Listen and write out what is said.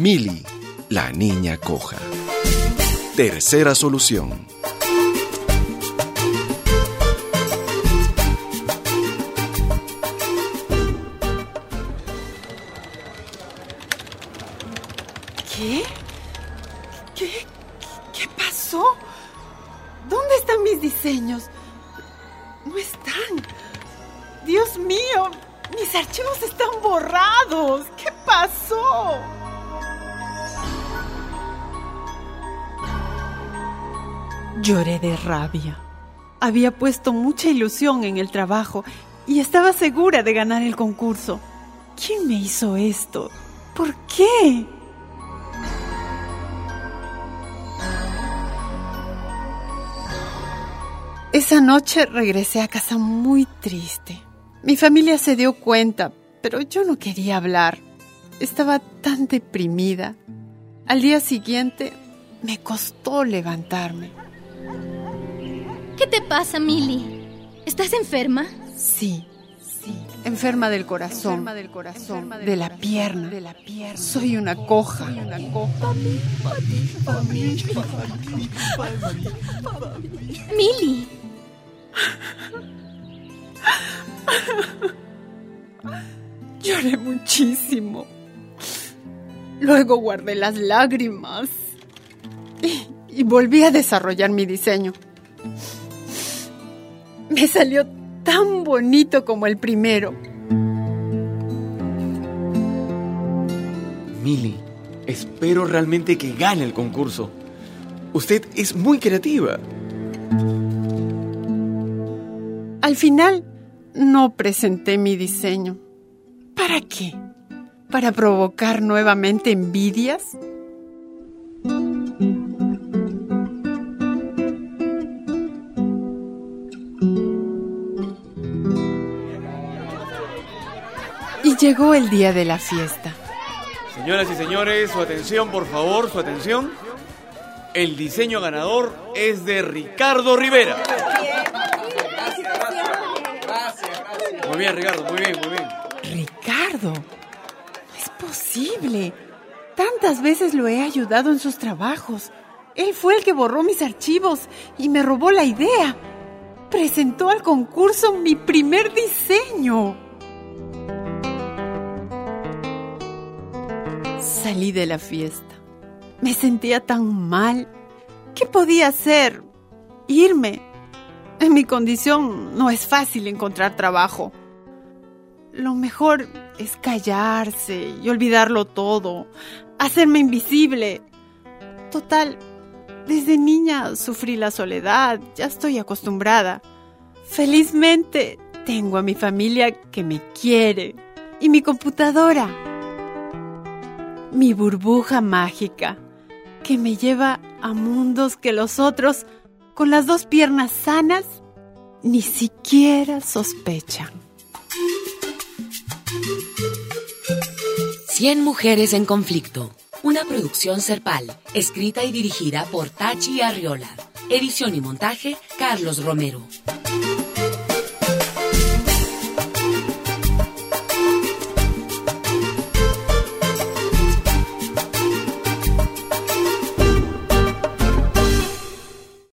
Mili, la niña coja. Tercera solución. ¿Qué? ¿Qué pasó? ¿Dónde están mis diseños? No están. Dios mío, mis archivos están borrados. ¿Qué pasó? Lloré de rabia. Había puesto mucha ilusión en el trabajo y estaba segura de ganar el concurso. ¿Quién me hizo esto? ¿Por qué? Esa noche regresé a casa muy triste. Mi familia se dio cuenta, pero yo no quería hablar. Estaba tan deprimida. Al día siguiente me costó levantarme. ¿Qué te pasa, Mili? ¿Estás enferma? Sí, enferma del corazón, de la pierna. Soy una coja. Mili. Lloré muchísimo. Luego guardé las lágrimas y volví a desarrollar mi diseño. Me salió tan bonito como el primero. Mili, espero realmente que gane el concurso. Usted es muy creativa. Al final, no presenté mi diseño. ¿Para qué? ¿Para provocar nuevamente envidias? Y llegó el día de la fiesta. Señoras y señores, su atención, por favor, su atención. El diseño ganador es de Ricardo Rivera. Muy bien, Ricardo, muy bien. Ricardo, no es posible. Tantas veces lo he ayudado en sus trabajos. Él fue el que borró mis archivos y me robó la idea. Presentó al concurso mi primer diseño. Salí de la fiesta. Me sentía tan mal. ¿Qué podía hacer? Irme. En mi condición no es fácil encontrar trabajo. Lo mejor es callarse y olvidarlo todo, hacerme invisible. Total, desde niña sufrí la soledad, ya estoy acostumbrada. Felizmente tengo a mi familia que me quiere y mi computadora. Mi burbuja mágica que me lleva a mundos que los otros, con las dos piernas sanas, ni siquiera sospechan. 100 mujeres en conflicto. Una producción Serpal, escrita y dirigida por Tachi Arriola. Edición y montaje, Carlos Romero.